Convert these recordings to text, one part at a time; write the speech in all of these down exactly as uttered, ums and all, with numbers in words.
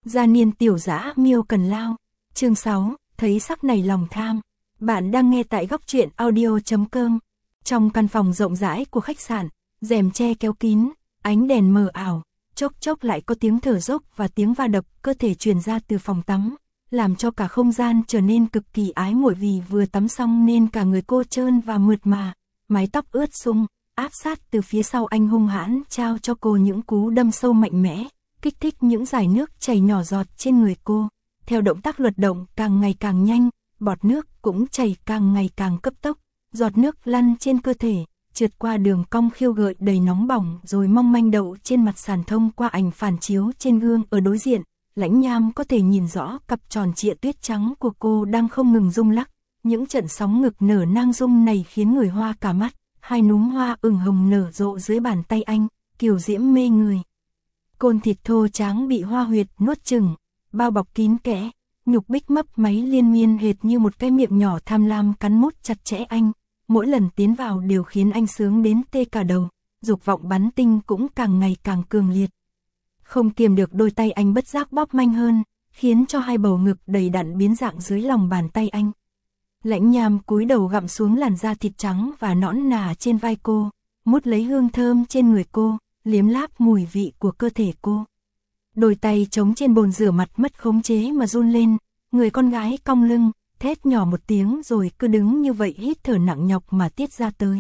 Gia niên tiểu dã miêu cần lao. Chương sáu, thấy sắc này lòng tham. Bạn đang nghe tại góc truyện audio chấm com. Trong căn phòng rộng rãi của khách sạn, rèm che kéo kín, ánh đèn mờ ảo, chốc chốc lại có tiếng thở dốc và tiếng va đập cơ thể truyền ra từ phòng tắm, làm cho cả không gian trở nên cực kỳ ái muội vì vừa tắm xong nên cả người cô trơn và mượt mà, mái tóc ướt sũng, áp sát từ phía sau anh hung hãn trao cho cô những cú đâm sâu mạnh mẽ, kích thích những dải nước chảy nhỏ giọt trên người cô. Theo động tác luật động càng ngày càng nhanh, bọt nước cũng chảy càng ngày càng cấp tốc, giọt nước lăn trên cơ thể, trượt qua đường cong khiêu gợi đầy nóng bỏng rồi mong manh đậu trên mặt sàn. Thông qua ảnh phản chiếu trên gương ở đối diện, Lãnh Nham có thể nhìn rõ cặp tròn trịa tuyết trắng của cô đang không ngừng rung lắc. Những trận sóng ngực nở nang rung này khiến người hoa cả mắt, hai núm hoa ửng hồng nở rộ dưới bàn tay anh, kiều diễm mê người. Côn thịt thô tráng bị hoa huyệt nuốt chửng, bao bọc kín kẽ, nhục bích mấp máy liên miên hệt như một cái miệng nhỏ tham lam cắn mút chặt chẽ anh. Mỗi lần tiến vào đều khiến anh sướng đến tê cả đầu, dục vọng bắn tinh cũng càng ngày càng cường liệt. Không kiềm được, đôi tay anh bất giác bóp manh hơn, khiến cho hai bầu ngực đầy đặn biến dạng dưới lòng bàn tay anh. Lãnh Nham cúi đầu gặm xuống làn da thịt trắng và nõn nà trên vai cô, mút lấy hương thơm trên người cô, liếm láp mùi vị của cơ thể cô. Đôi tay chống trên bồn rửa mặt mất khống chế mà run lên, người con gái cong lưng, thét nhỏ một tiếng rồi cứ đứng như vậy hít thở nặng nhọc mà tiết ra tới.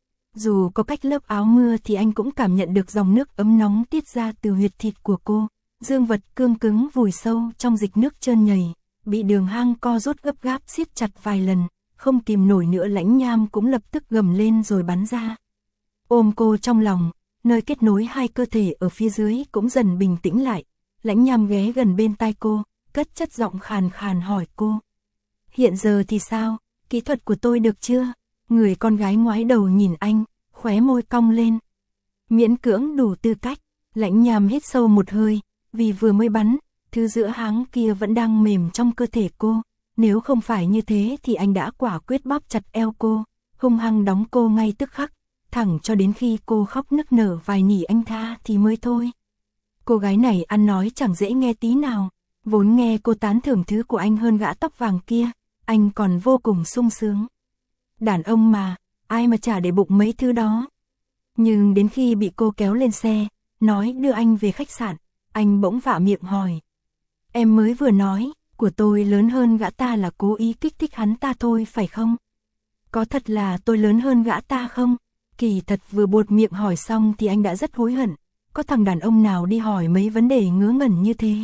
Dù có cách lớp áo mưa thì anh cũng cảm nhận được dòng nước ấm nóng tiết ra từ huyệt thịt của cô, dương vật cương cứng vùi sâu trong dịch nước trơn nhầy, bị đường hang co rút gấp gáp siết chặt vài lần, không kìm nổi nữa Lãnh Nham cũng lập tức gầm lên rồi bắn ra. Ôm cô trong lòng, nơi kết nối hai cơ thể ở phía dưới cũng dần bình tĩnh lại, Lãnh Nham ghé gần bên tai cô, cất chất giọng khàn khàn hỏi cô. Hiện giờ thì sao, kỹ thuật của tôi được chưa? Người con gái ngoái đầu nhìn anh, khóe môi cong lên. Miễn cưỡng đủ tư cách, Lãnh Nham hít sâu một hơi, vì vừa mới bắn, thứ giữa háng kia vẫn đang mềm trong cơ thể cô. Nếu không phải như thế thì anh đã quả quyết bóp chặt eo cô, hung hăng đóng cô ngay tức khắc, thẳng cho đến khi cô khóc nức nở vài nỉ anh tha thì mới thôi. Cô gái này ăn nói chẳng dễ nghe tí nào, vốn nghe cô tán thưởng thứ của anh hơn gã tóc vàng kia, anh còn vô cùng sung sướng. Đàn ông mà, ai mà chả để bụng mấy thứ đó. Nhưng đến khi bị cô kéo lên xe, nói đưa anh về khách sạn, anh bỗng vạ miệng hỏi. Em mới vừa nói, của tôi lớn hơn gã ta là cố ý kích thích hắn ta thôi phải không? Có thật là tôi lớn hơn gã ta không? Kỳ thật vừa buột miệng hỏi xong thì anh đã rất hối hận. Có thằng đàn ông nào đi hỏi mấy vấn đề ngớ ngẩn như thế?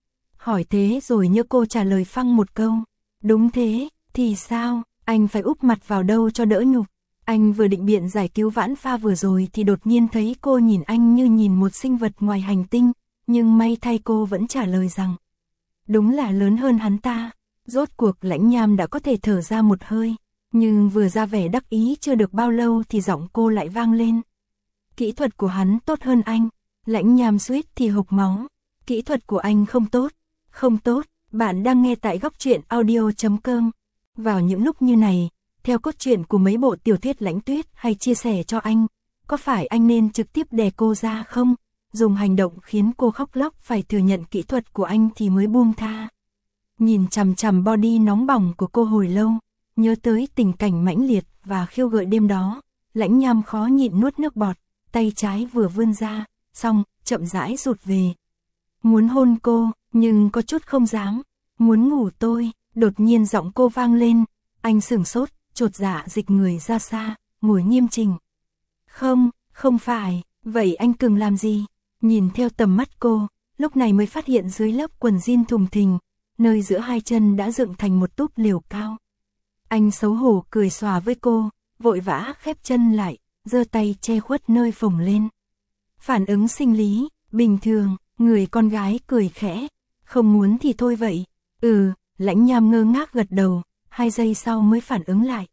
Hỏi thế rồi nhớ cô trả lời phăng một câu. Đúng thế, thì sao? Anh phải úp mặt vào đâu cho đỡ nhục. Anh vừa định biện giải cứu Vãn Pha vừa rồi thì đột nhiên thấy cô nhìn anh như nhìn một sinh vật ngoài hành tinh. Nhưng may thay cô vẫn trả lời rằng đúng là lớn hơn hắn ta. Rốt cuộc Lãnh Nham đã có thể thở ra một hơi. Nhưng vừa ra vẻ đắc ý chưa được bao lâu thì giọng cô lại vang lên. Kỹ thuật của hắn tốt hơn anh. Lãnh Nham suýt thì hộc máu. Kỹ thuật của anh không tốt. Không tốt. Bạn đang nghe tại góc truyện audio chấm com. Vào những lúc như này, theo cốt truyện của mấy bộ tiểu thuyết Lãnh Tuyết hay chia sẻ cho anh, có phải anh nên trực tiếp đè cô ra không? Dùng hành động khiến cô khóc lóc phải thừa nhận kỹ thuật của anh thì mới buông tha. Nhìn chằm chằm body nóng bỏng của cô hồi lâu, nhớ tới tình cảnh mãnh liệt và khiêu gợi đêm đó, Lãnh Nham khó nhịn nuốt nước bọt, tay trái vừa vươn ra, xong, chậm rãi rụt về. Muốn hôn cô, nhưng có chút không dám. Muốn ngủ tôi, đột nhiên giọng cô vang lên, anh sửng sốt, chột dạ dịch người ra xa, ngồi nghiêm chỉnh. Không, không phải, vậy anh Cường làm gì? Nhìn theo tầm mắt cô, lúc này mới phát hiện dưới lớp quần jean thùng thình, nơi giữa hai chân đã dựng thành một túp lều cao. Anh xấu hổ cười xòa với cô, vội vã khép chân lại, giơ tay che khuất nơi phồng lên. Phản ứng sinh lý, bình thường, người con gái cười khẽ, không muốn thì thôi vậy. Ừ, Lãnh Nham ngơ ngác gật đầu, hai giây sau mới phản ứng lại.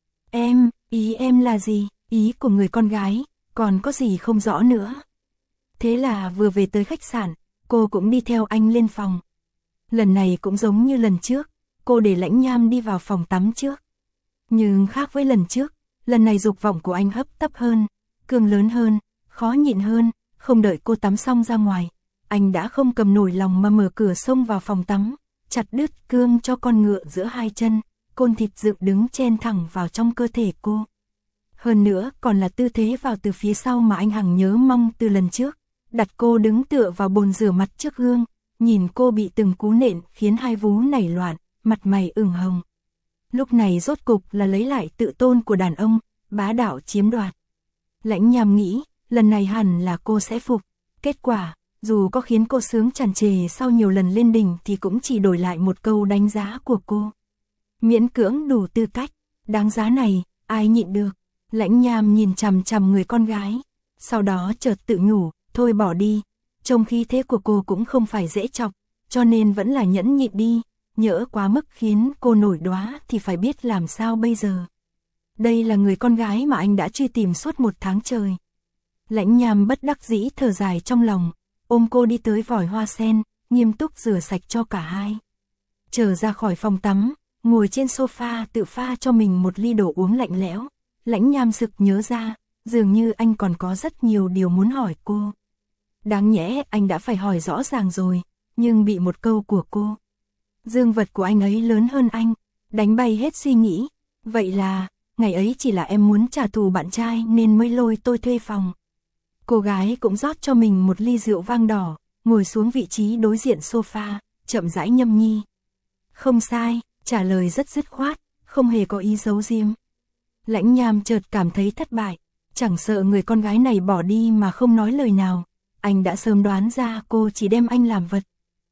Em, ý em là gì? Ý của người con gái, còn có gì không rõ nữa. Thế là vừa về tới khách sạn, cô cũng đi theo anh lên phòng. Lần này cũng giống như lần trước, cô để Lãnh Nham đi vào phòng tắm trước. Nhưng khác với lần trước, lần này dục vọng của anh hấp tấp hơn, cường lớn hơn, khó nhịn hơn, không đợi cô tắm xong ra ngoài. anh đã không cầm nổi lòng mà mở cửa xông vào phòng tắm, chặt đứt cương cho con ngựa giữa hai chân, côn thịt dựng đứng chen thẳng vào trong cơ thể cô. Hơn nữa còn là tư thế vào từ phía sau mà anh hằng nhớ mong từ lần trước, đặt cô đứng tựa vào bồn rửa mặt trước gương, nhìn cô bị từng cú nện khiến hai vú nảy loạn, mặt mày ửng hồng. Lúc này rốt cục là lấy lại tự tôn của đàn ông, bá đạo chiếm đoạt. Lãnh Nham nghĩ, lần này hẳn là cô sẽ phục. Kết quả, dù có khiến cô sướng tràn trề sau nhiều lần lên đỉnh thì cũng chỉ đổi lại một câu đánh giá của cô. Miễn cưỡng đủ tư cách, đáng giá này, ai nhịn được. Lãnh Nham nhìn chằm chằm người con gái, sau đó chợt tự nhủ, thôi bỏ đi, trông khí thế của cô cũng không phải dễ chọc, cho nên vẫn là nhẫn nhịn đi, nhỡ quá mức khiến cô nổi đoá thì phải biết làm sao bây giờ. Đây là người con gái mà anh đã truy tìm suốt một tháng trời. Lãnh Nham bất đắc dĩ thở dài trong lòng, ôm cô đi tới vòi hoa sen, nghiêm túc rửa sạch cho cả hai. Trở ra khỏi phòng tắm, ngồi trên sofa tự pha cho mình một ly đồ uống lạnh lẽo. Lãnh Nham sực nhớ ra, dường như anh còn có rất nhiều điều muốn hỏi cô. Đáng nhẽ anh đã phải hỏi rõ ràng rồi, nhưng bị một câu của cô. Dương vật của anh ấy lớn hơn anh, đánh bay hết suy nghĩ. Vậy là, ngày ấy chỉ là em muốn trả thù bạn trai nên mới lôi tôi thuê phòng. Cô gái cũng rót cho mình một ly rượu vang đỏ, ngồi xuống vị trí đối diện sofa, chậm rãi nhâm nhi. Không sai, trả lời rất dứt khoát, không hề có ý giấu giếm. Lãnh Nham chợt cảm thấy thất bại, chẳng sợ người con gái này bỏ đi mà không nói lời nào, anh đã sớm đoán ra cô chỉ đem anh làm vật.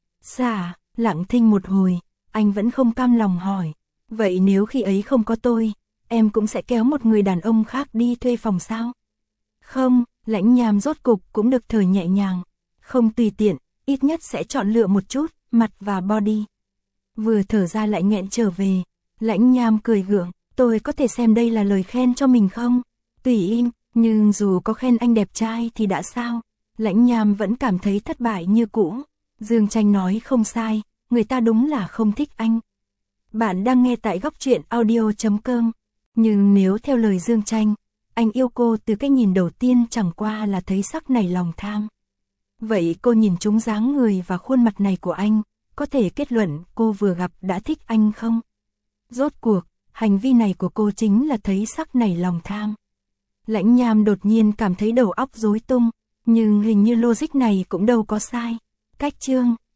Xả, lặng thinh một hồi, anh vẫn không cam lòng hỏi, vậy nếu khi ấy không có tôi, em cũng sẽ kéo một người đàn ông khác đi thuê phòng sao? Không, Lãnh Nham rốt cục cũng được thở nhẹ nhàng, không tùy tiện, ít nhất sẽ chọn lựa một chút, mặt và body. Vừa thở ra lại nghẹn trở về, Lãnh Nham cười gượng. Tôi có thể xem đây là lời khen cho mình không? Tùy im, nhưng dù có khen anh đẹp trai thì đã sao? Lãnh Nham vẫn cảm thấy thất bại như cũ. Dương Tranh nói không sai, người ta đúng là không thích anh. Bạn đang nghe tại góc truyện audio chấm com. Nhưng nếu theo lời Dương Tranh, anh yêu cô từ cái nhìn đầu tiên chẳng qua là thấy sắc nảy lòng tham. Vậy cô nhìn trúng dáng người và khuôn mặt này của anh, có thể kết luận cô vừa gặp đã thích anh không? Rốt cuộc, hành vi này của cô chính là thấy sắc nảy lòng tham. Lãnh Nham đột nhiên cảm thấy đầu óc rối tung, nhưng hình như logic này cũng đâu có sai. Cách chương